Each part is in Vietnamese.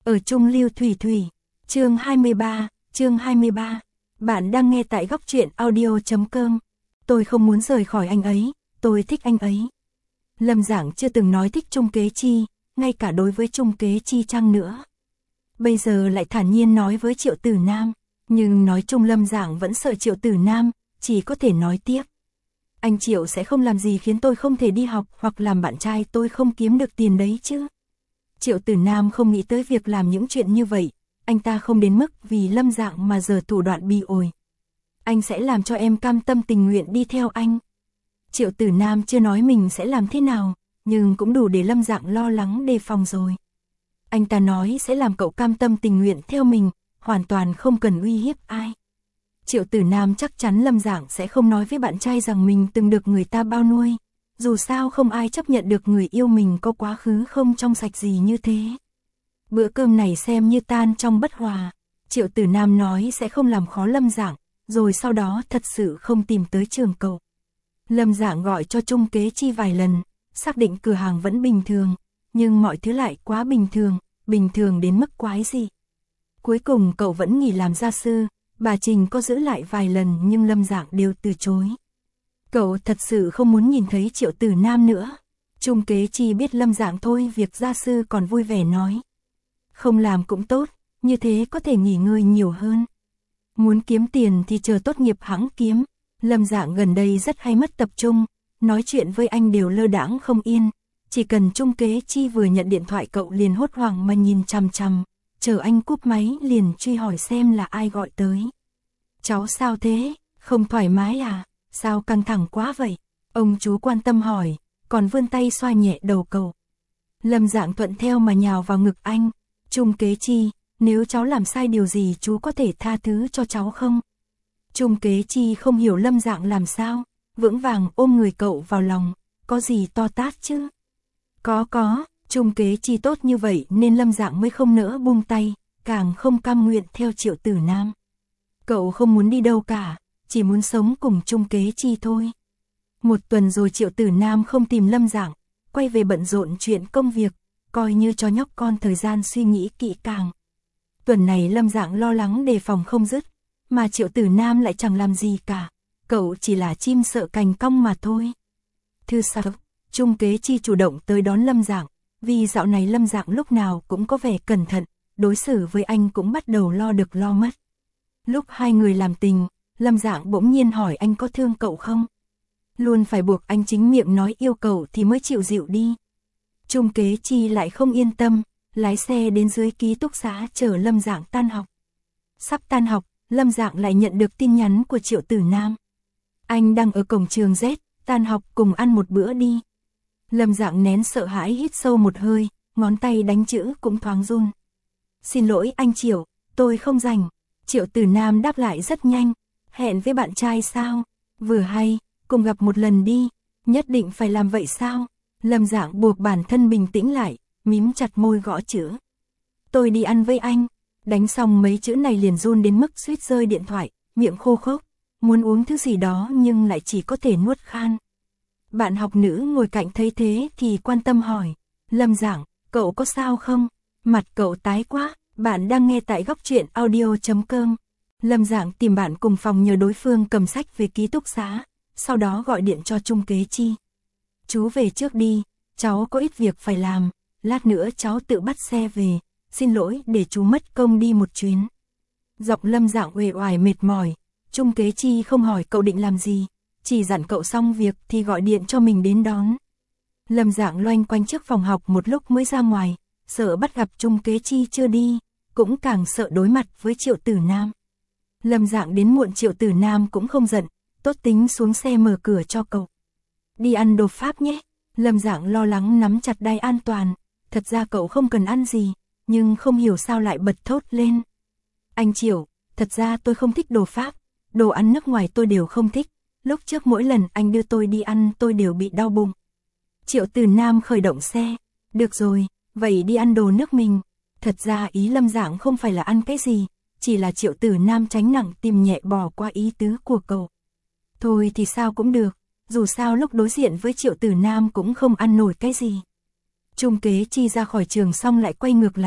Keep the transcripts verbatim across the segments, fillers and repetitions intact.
Ở chung Lưu Thủy Thủy, chương hai mươi ba, chương hai mươi ba. Bạn đang nghe tại góc truyện audio chấm com. Tôi không muốn rời khỏi anh ấy, tôi thích anh ấy. Lâm Giảng chưa từng nói thích Trung Kế Chi, ngay cả đối với Trung Kế Chi chăng nữa. Bây giờ lại thản nhiên nói với Triệu Tử Nam, nhưng nói chung Lâm Giảng vẫn sợ Triệu Tử Nam, chỉ có thể nói tiếp. Anh Triệu sẽ không làm gì khiến tôi không thể đi học hoặc làm bạn trai tôi không kiếm được tiền đấy chứ. Triệu Tử Nam không nghĩ tới việc làm những chuyện như vậy, anh ta không đến mức vì Lâm Giảng mà giờ thủ đoạn bi ổi. Anh sẽ làm cho em cam tâm tình nguyện đi theo anh. Triệu Tử Nam chưa nói mình sẽ làm thế nào, nhưng cũng đủ để Lâm Giảng lo lắng đề phòng rồi. Anh ta nói sẽ làm cậu cam tâm tình nguyện theo mình, hoàn toàn không cần uy hiếp ai. Triệu Tử Nam chắc chắn Lâm Giảng sẽ không nói với bạn trai rằng mình từng được người ta bao nuôi. Dù sao không ai chấp nhận được người yêu mình có quá khứ không trong sạch gì như thế. Bữa cơm này xem như tan trong bất hòa. Triệu Tử Nam nói sẽ không làm khó Lâm Giảng, rồi sau đó thật sự không tìm tới trường cậu. Lâm Giảng gọi cho Trung Kế Chi vài lần, xác định cửa hàng vẫn bình thường, nhưng mọi thứ lại quá bình thường, bình thường đến mức quái gì. Cuối cùng cậu vẫn nghỉ làm gia sư, bà Trình có giữ lại vài lần nhưng Lâm Giảng đều từ chối. Cậu thật sự không muốn nhìn thấy Triệu Tử Nam nữa. Trung Kế Chi biết Lâm Giảng thôi việc gia sư còn vui vẻ nói. Không làm cũng tốt, như thế có thể nghỉ ngơi nhiều hơn. Muốn kiếm tiền thì chờ tốt nghiệp hẵng kiếm. Lâm Giảng gần đây rất hay mất tập trung, nói chuyện với anh đều lơ đãng không yên. Chỉ cần Trung Kế Chi vừa nhận điện thoại cậu liền hốt hoảng mà nhìn chằm chằm, chờ anh cúp máy liền truy hỏi xem là ai gọi tới. Cháu sao thế, không thoải mái à, sao căng thẳng quá vậy? Ông chú quan tâm hỏi, còn vươn tay xoa nhẹ đầu cậu. Lâm Giảng thuận theo mà nhào vào ngực anh. Trung Kế Chi, nếu cháu làm sai điều gì chú có thể tha thứ cho cháu không? Trung Kế Chi không hiểu Lâm Giảng làm sao, vững vàng ôm người cậu vào lòng, có gì to tát chứ? Có có, Trung Kế Chi tốt như vậy nên Lâm Giảng mới không nỡ buông tay, càng không cam nguyện theo Triệu Tử Nam. Cậu không muốn đi đâu cả, chỉ muốn sống cùng Trung Kế Chi thôi. Một tuần rồi Triệu Tử Nam không tìm Lâm Giảng, quay về bận rộn chuyện công việc, coi như cho nhóc con thời gian suy nghĩ kỹ càng. Tuần này Lâm Giảng lo lắng đề phòng không dứt, mà Triệu Tử Nam lại chẳng làm gì cả, cậu chỉ là chim sợ cành cong mà thôi. Thứ sáu, Trung Kế Chi chủ động tới đón Lâm Giảng, vì dạo này Lâm Giảng lúc nào cũng có vẻ cẩn thận, đối xử với anh cũng bắt đầu lo được lo mất. Lúc hai người làm tình, Lâm Giảng bỗng nhiên hỏi anh có thương cậu không? Luôn phải buộc anh chính miệng nói yêu cậu thì mới chịu dịu đi. Trung Kế Chi lại không yên tâm, lái xe đến dưới ký túc xá chờ Lâm Giảng tan học. Sắp tan học, Lâm Giảng lại nhận được tin nhắn của Triệu Tử Nam. Anh đang ở cổng trường Z, tan học cùng ăn một bữa đi. Lâm Giảng nén sợ hãi hít sâu một hơi, ngón tay đánh chữ cũng thoáng run. Xin lỗi anh Triệu, tôi không rảnh. Triệu Tử Nam đáp lại rất nhanh. Hẹn với bạn trai sao? Vừa hay, cùng gặp một lần đi. Nhất định phải làm vậy sao? Lâm Giảng buộc bản thân bình tĩnh lại, mím chặt môi gõ chữ. Tôi đi ăn với anh. Đánh xong mấy chữ này liền run đến mức suýt rơi điện thoại, miệng khô khốc, muốn uống thứ gì đó nhưng lại chỉ có thể nuốt khan. Bạn học nữ ngồi cạnh thấy thế thì quan tâm hỏi, Lâm Giảng, cậu có sao không? Mặt cậu tái quá, bạn đang nghe tại góc truyện audio chấm com. Lâm Giảng tìm bạn cùng phòng nhờ đối phương cầm sách về ký túc xá, sau đó gọi điện cho Trung Kế Chi. Chú về trước đi, cháu có ít việc phải làm, lát nữa cháu tự bắt xe về, xin lỗi để chú mất công đi một chuyến. Giọng Lâm Giảng uể oải mệt mỏi, Trung Kế Chi không hỏi cậu định làm gì, chỉ dặn cậu xong việc thì gọi điện cho mình đến đón. Lâm Giảng loanh quanh trước phòng học một lúc mới ra ngoài, sợ bắt gặp Trung Kế Chi chưa đi, cũng càng sợ đối mặt với Triệu Tử Nam. Lâm Giảng đến muộn Triệu Tử Nam cũng không giận, tốt tính xuống xe mở cửa cho cậu. Đi ăn đồ Pháp nhé. Lâm Giảng lo lắng nắm chặt đai an toàn, thật ra cậu không cần ăn gì, nhưng không hiểu sao lại bật thốt lên. Anh Triệu, thật ra tôi không thích đồ Pháp, đồ ăn nước ngoài tôi đều không thích, lúc trước mỗi lần anh đưa tôi đi ăn tôi đều bị đau bụng. Triệu Tử Nam khởi động xe, được rồi, vậy đi ăn đồ nước mình. Thật ra ý Lâm Giảng không phải là ăn cái gì, chỉ là Triệu Tử Nam tránh nặng tìm nhẹ bỏ qua ý tứ của cậu. Thôi thì sao cũng được, dù sao lúc đối diện với Triệu Tử Nam cũng không ăn nổi cái gì. Trung Kế Chi ra khỏi trường xong lại quay ngược lại,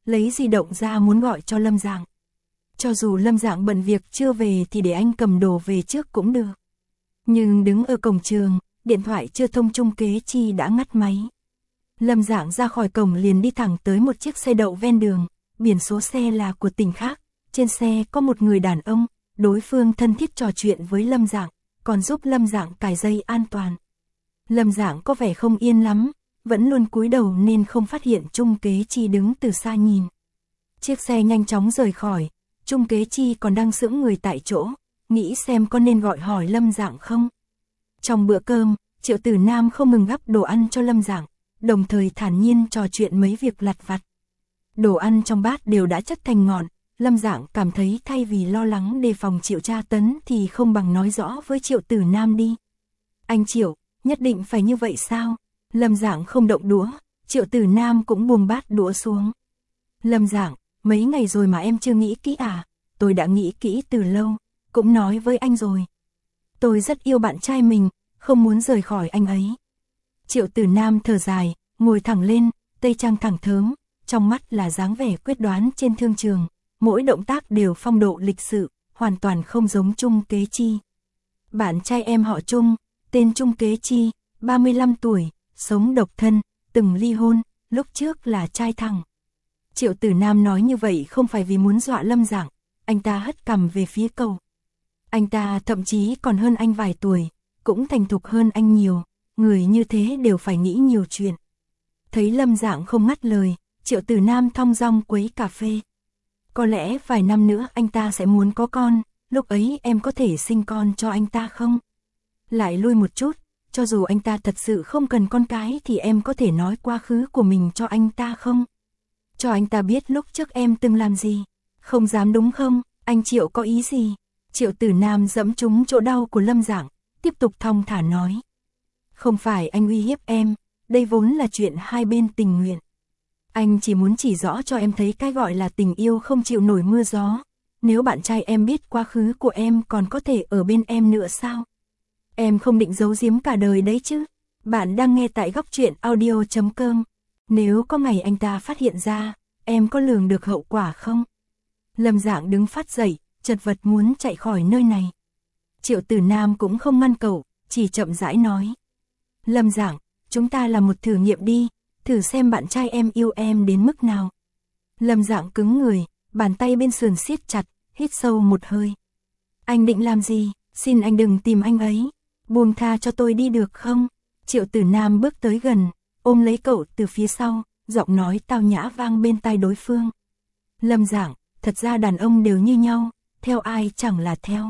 lấy di động ra muốn gọi cho Lâm Dạng. Cho dù Lâm Dạng bận việc chưa về thì để anh cầm đồ về trước cũng được. Nhưng đứng ở cổng trường, điện thoại chưa thông Trung Kế Chi đã ngắt máy. Lâm Dạng ra khỏi cổng liền đi thẳng tới một chiếc xe đậu ven đường, biển số xe là của tỉnh khác. Trên xe có một người đàn ông, đối phương thân thiết trò chuyện với Lâm Dạng, còn giúp Lâm Dạng cài dây an toàn. Lâm Dạng có vẻ không yên lắm, vẫn luôn cúi đầu nên không phát hiện Trung Kế Chi đứng từ xa nhìn. Chiếc xe nhanh chóng rời khỏi, Trung Kế Chi còn đang sững người tại chỗ, nghĩ xem có nên gọi hỏi Lâm Dạng không. Trong bữa cơm, Triệu Tử Nam không ngừng gắp đồ ăn cho Lâm Dạng, đồng thời thản nhiên trò chuyện mấy việc lặt vặt. Đồ ăn trong bát đều đã chất thành ngọn, Lâm Dạng cảm thấy thay vì lo lắng đề phòng Triệu tra tấn thì không bằng nói rõ với Triệu Tử Nam đi. Anh Triệu, nhất định phải như vậy sao? Lâm Dạng không động đũa, Triệu Tử Nam cũng buông bát đũa xuống. Lâm Dạng, mấy ngày rồi mà em chưa nghĩ kỹ à? Tôi đã nghĩ kỹ từ lâu, cũng nói với anh rồi. Tôi rất yêu bạn trai mình, không muốn rời khỏi anh ấy. Triệu Tử Nam thở dài, ngồi thẳng lên, tây trang thẳng thớm, trong mắt là dáng vẻ quyết đoán trên thương trường, mỗi động tác đều phong độ lịch sự, hoàn toàn không giống Trung Kế Chi. Bạn trai em họ Trung, tên Trung Kế Chi, ba mươi lăm tuổi, sống độc thân, từng ly hôn, lúc trước là trai thẳng. Triệu Tử Nam nói như vậy không phải vì muốn dọa Lâm Dạng, anh ta hất cằm về phía cậu. Anh ta thậm chí còn hơn anh vài tuổi, cũng thành thục hơn anh nhiều, người như thế đều phải nghĩ nhiều chuyện. Thấy Lâm Dạng không ngắt lời, Triệu Tử Nam thong dong quấy cà phê. Có lẽ vài năm nữa anh ta sẽ muốn có con, lúc ấy em có thể sinh con cho anh ta không? Lại lui một chút, cho dù anh ta thật sự không cần con cái thì em có thể nói quá khứ của mình cho anh ta không? Cho anh ta biết lúc trước em từng làm gì. Không dám đúng không? Anh Triệu có ý gì? Triệu Tử Nam dẫm trúng chỗ đau của Lâm Dạng, tiếp tục thong thả nói. Không phải anh uy hiếp em, đây vốn là chuyện hai bên tình nguyện. Anh chỉ muốn chỉ rõ cho em thấy cái gọi là tình yêu không chịu nổi mưa gió. Nếu bạn trai em biết quá khứ của em còn có thể ở bên em nữa sao? Em không định giấu giếm cả đời đấy chứ? Bạn đang nghe tại góc truyện audio chấm com. Nếu có ngày anh ta phát hiện ra, em có lường được hậu quả không? Lâm Dạng đứng phát dậy, chật vật muốn chạy khỏi nơi này. Triệu Tử Nam cũng không ngăn cậu, chỉ chậm rãi nói. Lâm Dạng, chúng ta làm một thử nghiệm đi, thử xem bạn trai em yêu em đến mức nào. Lâm Dạng cứng người, bàn tay bên sườn siết chặt, hít sâu một hơi. Anh định làm gì? Xin anh đừng tìm anh ấy. Buông tha cho tôi đi được không? Triệu Tử Nam bước tới gần, ôm lấy cậu từ phía sau, giọng nói tao nhã vang bên tai đối phương. Lâm Dạng, thật ra đàn ông đều như nhau, theo ai chẳng là theo.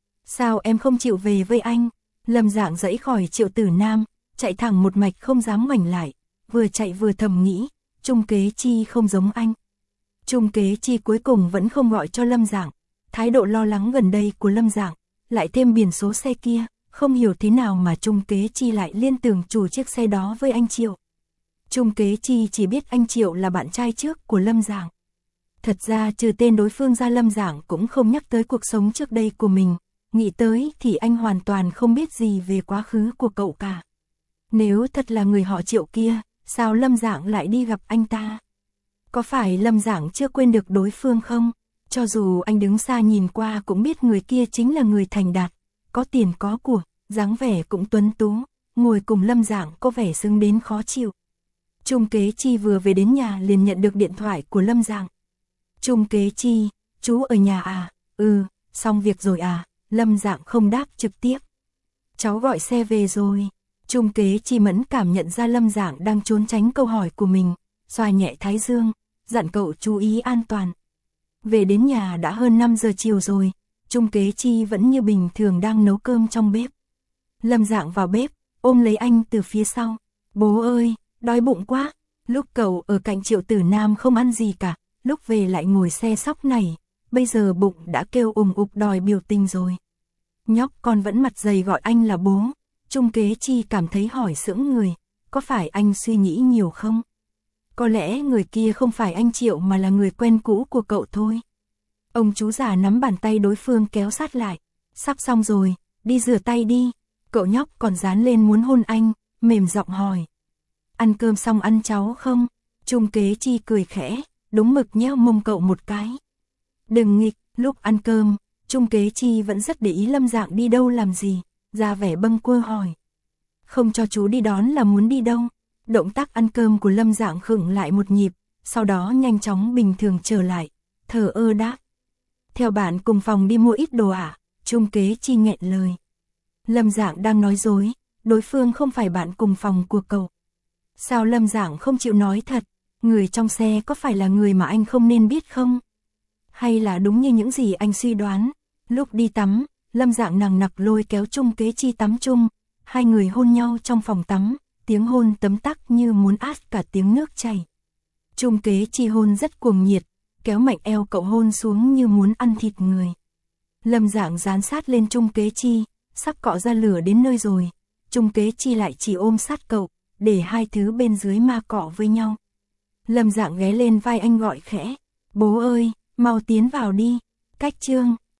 Sao em không chịu về với anh? Lâm Dạng giãy khỏi Triệu Tử Nam, chạy thẳng một mạch không dám ngoảnh lại, vừa chạy vừa thầm nghĩ, Trung Kế Chi không giống anh. Trung Kế Chi cuối cùng vẫn không gọi cho Lâm Dạng, thái độ lo lắng gần đây của Lâm Dạng, lại thêm biển số xe kia, không hiểu thế nào mà Trung Kế Chi lại liên tưởng chủ chiếc xe đó với anh Triệu. Trung Kế Chi chỉ biết anh Triệu là bạn trai trước của Lâm Dạng. Thật ra trừ tên đối phương ra Lâm Dạng cũng không nhắc tới cuộc sống trước đây của mình, nghĩ tới thì anh hoàn toàn không biết gì về quá khứ của cậu cả. Nếu thật là người họ Triệu kia, sao Lâm Dạng lại đi gặp anh ta? Có phải Lâm Dạng chưa quên được đối phương không? Cho dù anh đứng xa nhìn qua cũng biết người kia chính là người thành đạt, có tiền có của, dáng vẻ cũng tuấn tú, ngồi cùng Lâm Dạng có vẻ xứng đến khó chịu. Trung Kế Chi vừa về đến nhà liền nhận được điện thoại của Lâm Dạng. Trung Kế Chi, chú ở nhà à? Ừ, xong việc rồi à? Lâm Dạng không đáp trực tiếp. Cháu gọi xe về rồi. Trung Kế Chi mẫn cảm nhận ra Lâm Dạng đang trốn tránh câu hỏi của mình, xoa nhẹ thái dương, dặn cậu chú ý an toàn. Về đến nhà đã hơn năm giờ chiều rồi, Trung Kế Chi vẫn như bình thường đang nấu cơm trong bếp. Lâm Dạng vào bếp, ôm lấy anh từ phía sau. Bố ơi, đói bụng quá. Lúc cậu ở cạnh Triệu Tử Nam không ăn gì cả, lúc về lại ngồi xe sóc này, bây giờ bụng đã kêu ùng ục đòi biểu tình rồi. Nhóc con vẫn mặt dày gọi anh là bố. Trung Kế Chi cảm thấy hỏi sững người, có phải anh suy nghĩ nhiều không? Có lẽ người kia không phải anh Triệu mà là người quen cũ của cậu thôi. Ông chú già nắm bàn tay đối phương kéo sát lại. Sắp xong rồi, đi rửa tay đi. Cậu nhóc còn dán lên muốn hôn anh, mềm giọng hỏi. Ăn cơm xong ăn cháu không? Trung Kế Chi cười khẽ, đúng mực nheo mông cậu một cái. Đừng nghịch, lúc ăn cơm, Trung Kế Chi vẫn rất để ý Lâm Dạng đi đâu làm gì, ra vẻ bâng quơ hỏi. Không cho chú đi đón là muốn đi đâu? Động tác ăn cơm của Lâm Dạng khựng lại một nhịp, sau đó nhanh chóng bình thường trở lại, thờ ơ đáp. Theo bạn cùng phòng đi mua ít đồ à? Trung Kế Chi nghẹn lời. Lâm Dạng đang nói dối, đối phương không phải bạn cùng phòng của cậu. Sao Lâm Dạng không chịu nói thật? Người trong xe có phải là người mà anh không nên biết không? Hay là đúng như những gì anh suy đoán? Lúc đi tắm, Lâm Dạng nằng nặc lôi kéo Trung Kế Chi tắm chung, hai người hôn nhau trong phòng tắm, tiếng hôn tấm tắc như muốn át cả tiếng nước chảy. Trung Kế Chi hôn rất cuồng nhiệt, kéo mạnh eo cậu hôn xuống như muốn ăn thịt người. Lâm Dạng dán sát lên Trung Kế Chi, sắp cọ ra lửa đến nơi rồi, Trung Kế Chi lại chỉ ôm sát cậu, để hai thứ bên dưới ma cọ với nhau. Lâm Dạng ghé lên vai anh gọi khẽ, bố ơi, mau tiến vào đi, cách chương.